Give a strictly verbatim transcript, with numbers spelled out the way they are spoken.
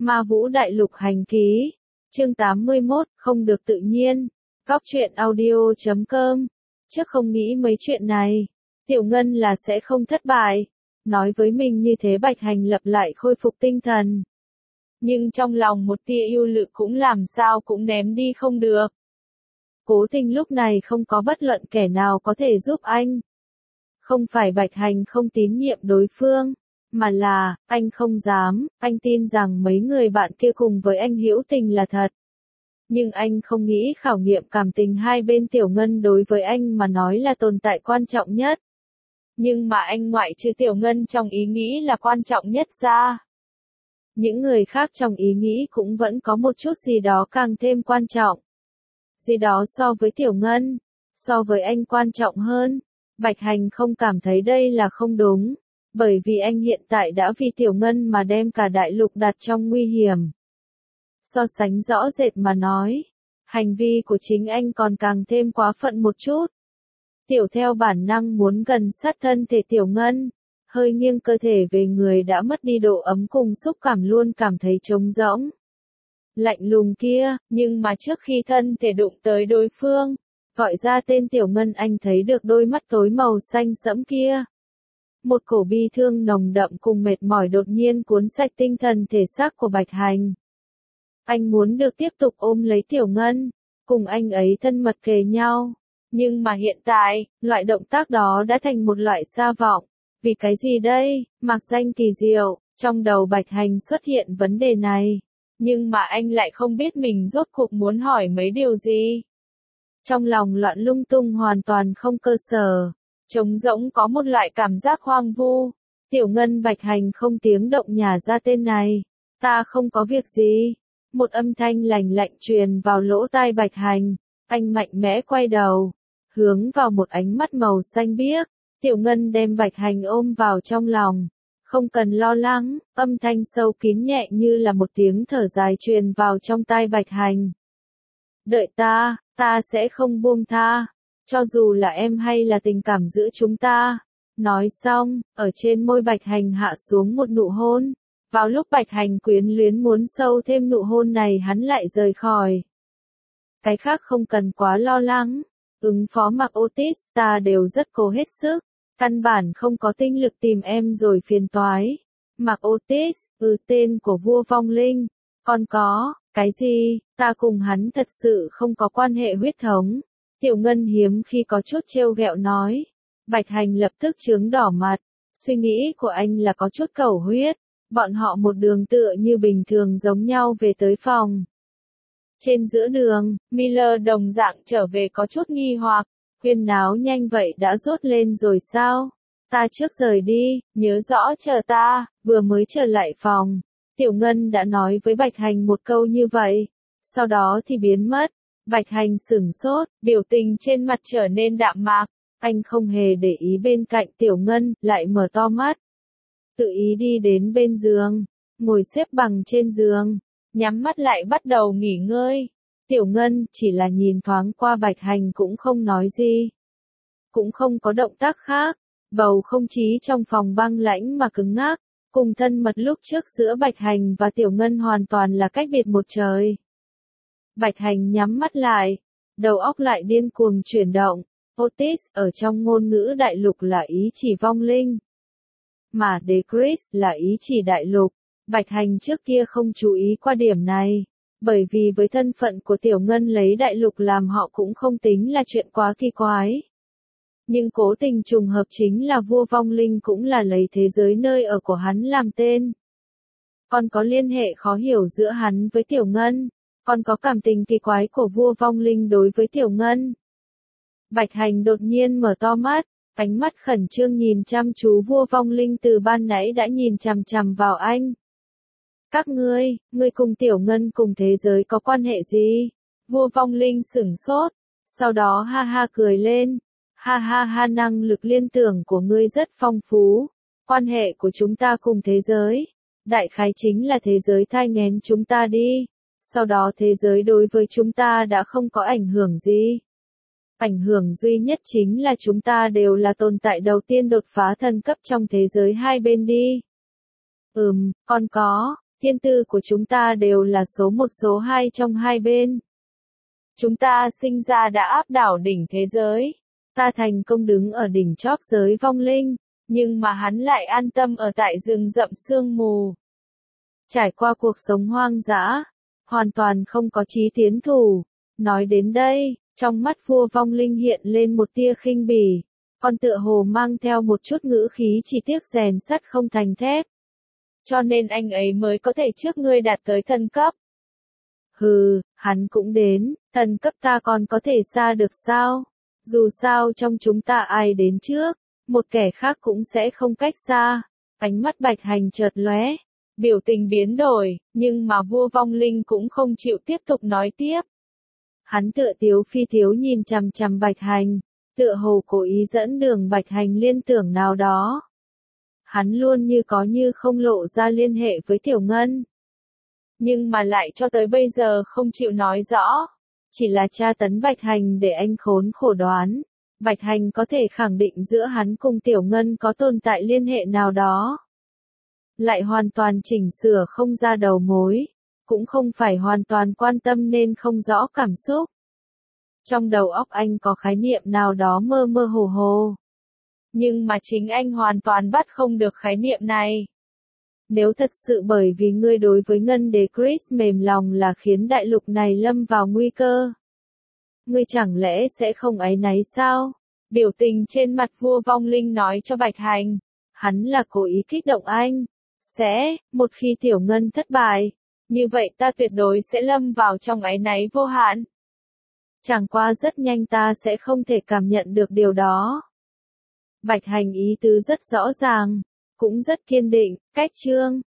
Ma Vũ Đại Lục Hành Ký, chương tám mươi mốt, không được tự nhiên. Góc truyện audio chấm com. Trước không nghĩ mấy chuyện này, Tiểu Ngân là sẽ không thất bại. Nói với mình như thế Bạch Hành lập lại khôi phục tinh thần. Nhưng trong lòng một tia yêu lự cũng làm sao cũng ném đi không được. Cố Tình lúc này không có bất luận kẻ nào có thể giúp anh. Không phải Bạch Hành không tín nhiệm đối phương, mà là, anh không dám, anh tin rằng mấy người bạn kia cùng với anh hữu tình là thật. Nhưng anh không nghĩ khảo nghiệm cảm tình hai bên Tiểu Ngân đối với anh mà nói là tồn tại quan trọng nhất. Nhưng mà anh ngoại trừ Tiểu Ngân trong ý nghĩ là quan trọng nhất ra. Những người khác trong ý nghĩ cũng vẫn có một chút gì đó càng thêm quan trọng. Gì đó so với Tiểu Ngân, so với anh quan trọng hơn. Bạch Hành không cảm thấy đây là không đúng, bởi vì anh hiện tại đã vì Tiểu Ngân mà đem cả đại lục đặt trong nguy hiểm. So sánh rõ rệt mà nói, hành vi của chính anh còn càng thêm quá phận một chút. Tiểu theo bản năng muốn gần sát thân thể Tiểu Ngân, hơi nghiêng cơ thể về người đã mất đi độ ấm cùng xúc cảm luôn cảm thấy trống rỗng. Lạnh lùng kia, nhưng mà trước khi thân thể đụng tới đối phương, gọi ra tên Tiểu Ngân anh thấy được đôi mắt tối màu xanh sẫm kia. Một cổ bi thương nồng đậm cùng mệt mỏi đột nhiên cuốn sạch tinh thần thể xác của Bạch Hành. Anh muốn được tiếp tục ôm lấy Tiểu Ngân, cùng anh ấy thân mật kề nhau. Nhưng mà hiện tại, loại động tác đó đã thành một loại xa vọng. Vì cái gì đây? Mạc danh kỳ diệu, trong đầu Bạch Hành xuất hiện vấn đề này. Nhưng mà anh lại không biết mình rốt cuộc muốn hỏi mấy điều gì. Trong lòng loạn lung tung hoàn toàn không cơ sở. Trống rỗng có một loại cảm giác hoang vu. Tiểu Ngân Bạch Hành không tiếng động nhả ra tên này. Ta không có việc gì. Một âm thanh lành lạnh truyền vào lỗ tai Bạch Hành. Anh mạnh mẽ quay đầu, hướng vào một ánh mắt màu xanh biếc. Tiểu Ngân đem Bạch Hành ôm vào trong lòng. Không cần lo lắng, âm thanh sâu kín nhẹ như là một tiếng thở dài truyền vào trong tai Bạch Hành. Đợi ta, ta sẽ không buông tha. Cho dù là em hay là tình cảm giữa chúng ta. Nói xong, ở trên môi Bạch Hành hạ xuống một nụ hôn. Vào lúc Bạch Hành quyến luyến muốn sâu thêm nụ hôn này hắn lại rời khỏi. Cái khác không cần quá lo lắng. Ứng phó Mạc Otis ta đều rất cố hết sức. Căn bản không có tinh lực tìm em rồi phiền toái. Mạc Otis, ừ tên của vua vong linh. Còn có, cái gì, ta cùng hắn thật sự không có quan hệ huyết thống. Tiểu Ngân hiếm khi có chút trêu ghẹo nói. Bạch Hành lập tức chướng đỏ mặt. Suy nghĩ của anh là có chút cầu huyết. Bọn họ một đường tựa như bình thường giống nhau về tới phòng. Trên giữa đường, Miller đồng dạng trở về có chút nghi hoặc. Huyên náo nhanh vậy đã rốt lên rồi sao? Ta trước rời đi, nhớ rõ chờ ta. Vừa mới trở lại phòng, Tiểu Ngân đã nói với Bạch Hành một câu như vậy. Sau đó thì biến mất. Bạch Hành sửng sốt, biểu tình trên mặt trở nên đạm mạc. Anh không hề để ý bên cạnh Tiểu Ngân, lại mở to mắt. Tự ý đi đến bên giường, ngồi xếp bằng trên giường, nhắm mắt lại bắt đầu nghỉ ngơi. Tiểu Ngân chỉ là nhìn thoáng qua Bạch Hành cũng không nói gì. Cũng không có động tác khác. Bầu không khí trong phòng băng lãnh mà cứng ngắc. Cùng thân mật lúc trước giữa Bạch Hành và Tiểu Ngân hoàn toàn là cách biệt một trời. Bạch Hành nhắm mắt lại. Đầu óc lại điên cuồng chuyển động. Otis ở trong ngôn ngữ đại lục là ý chỉ vong linh. Mà De Chris là ý chỉ đại lục. Bạch Hành trước kia không chú ý qua điểm này. Bởi vì với thân phận của Tiểu Ngân lấy đại lục làm họ cũng không tính là chuyện quá kỳ quái. Nhưng cố tình trùng hợp chính là vua vong linh cũng là lấy thế giới nơi ở của hắn làm tên. Còn có liên hệ khó hiểu giữa hắn với Tiểu Ngân. Còn có cảm tình kỳ quái của vua vong linh đối với Tiểu Ngân. Bạch Hành đột nhiên mở to mắt. Ánh mắt khẩn trương nhìn chăm chú vua vong linh từ ban nãy đã nhìn chằm chằm vào anh. Các ngươi, ngươi cùng Tiểu Ngân cùng thế giới có quan hệ gì? Vua vong linh sửng sốt, sau đó ha ha cười lên. Ha ha ha năng lực liên tưởng của ngươi rất phong phú. Quan hệ của chúng ta cùng thế giới. Đại khái chính là thế giới thai nghén chúng ta đi. Sau đó thế giới đối với chúng ta đã không có ảnh hưởng gì. Ảnh hưởng duy nhất chính là chúng ta đều là tồn tại đầu tiên đột phá thần cấp trong thế giới hai bên đi. Ừm, còn có, Thiên tư của chúng ta đều là số một số hai trong hai bên. Chúng ta sinh ra đã áp đảo đỉnh thế giới. Ta thành công đứng ở đỉnh chóp giới vong linh, nhưng mà hắn lại an tâm ở tại rừng rậm sương mù. Trải qua cuộc sống hoang dã, hoàn toàn không có chí tiến thủ. Nói đến đây, trong mắt vua vong linh hiện lên một tia khinh bỉ, còn tựa hồ mang theo một chút ngữ khí chỉ tiếc rèn sắt không thành thép. Cho nên anh ấy mới có thể trước ngươi đạt tới thần cấp. Hừ, hắn cũng đến, thần cấp ta còn có thể xa được sao? Dù sao trong chúng ta ai đến trước, một kẻ khác cũng sẽ không cách xa. Ánh mắt Bạch Hành chợt lóe, biểu tình biến đổi, nhưng mà vua vong linh cũng không chịu tiếp tục nói tiếp. Hắn tựa tiếu phi thiếu nhìn chằm chằm Bạch Hành, tựa hồ cố ý dẫn đường Bạch Hành liên tưởng nào đó. Hắn luôn như có như không lộ ra liên hệ với Tiểu Ngân. Nhưng mà lại cho tới bây giờ không chịu nói rõ. Chỉ là tra tấn Bạch Hành để anh khốn khổ đoán. Bạch Hành có thể khẳng định giữa hắn cùng Tiểu Ngân có tồn tại liên hệ nào đó. Lại hoàn toàn chỉnh sửa không ra đầu mối. Cũng không phải hoàn toàn quan tâm nên không rõ cảm xúc. Trong đầu óc anh có khái niệm nào đó mơ mơ hồ hồ. Nhưng mà chính anh hoàn toàn bắt không được khái niệm này. Nếu thật sự bởi vì ngươi đối với Ngân Đế Chris mềm lòng là khiến đại lục này lâm vào nguy cơ, ngươi chẳng lẽ sẽ không áy náy sao? Biểu tình trên mặt vua vong linh nói cho Bạch Hành, hắn là cố ý kích động anh. Sẽ, một khi Tiểu Ngân thất bại, như vậy ta tuyệt đối sẽ lâm vào trong áy náy vô hạn. Chẳng qua rất nhanh ta sẽ không thể cảm nhận được điều đó. Bạch Hành ý tứ rất rõ ràng, cũng rất kiên định, cách chương.